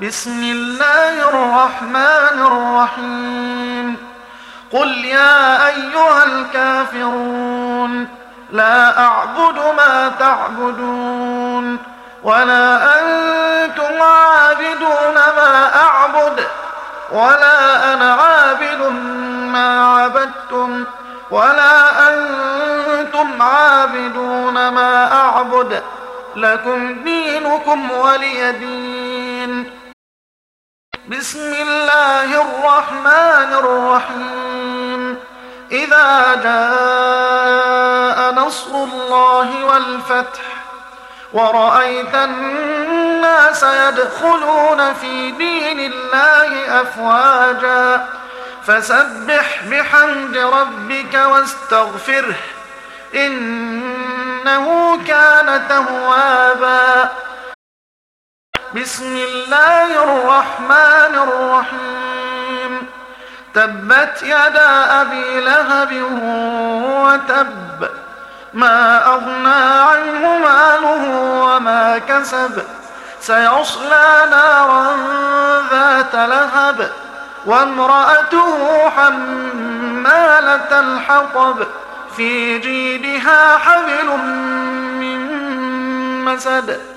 بسم الله الرحمن الرحيم قل يا أيها الكافرون لا أعبد ما تعبدون ولا أنتم عابدون ما أعبد ولا أنا عابد ما عبدتم ولا أنتم عابدون ما أعبد لكم دينكم ولي دين. بسم الله الرحمن الرحيم إذا جاء نصر الله والفتح ورأيت الناس يدخلون في دين الله أفواجا فسبح بحمد ربك واستغفره إنه كان توابا. بسم الله الرحمن الرحيم تبت يدا أبي لهب وتب ما أغنى عنه ماله وما كسب سيصلى نارا ذات لهب وامرأته حمالة الحطب في جيدها حبل من مسد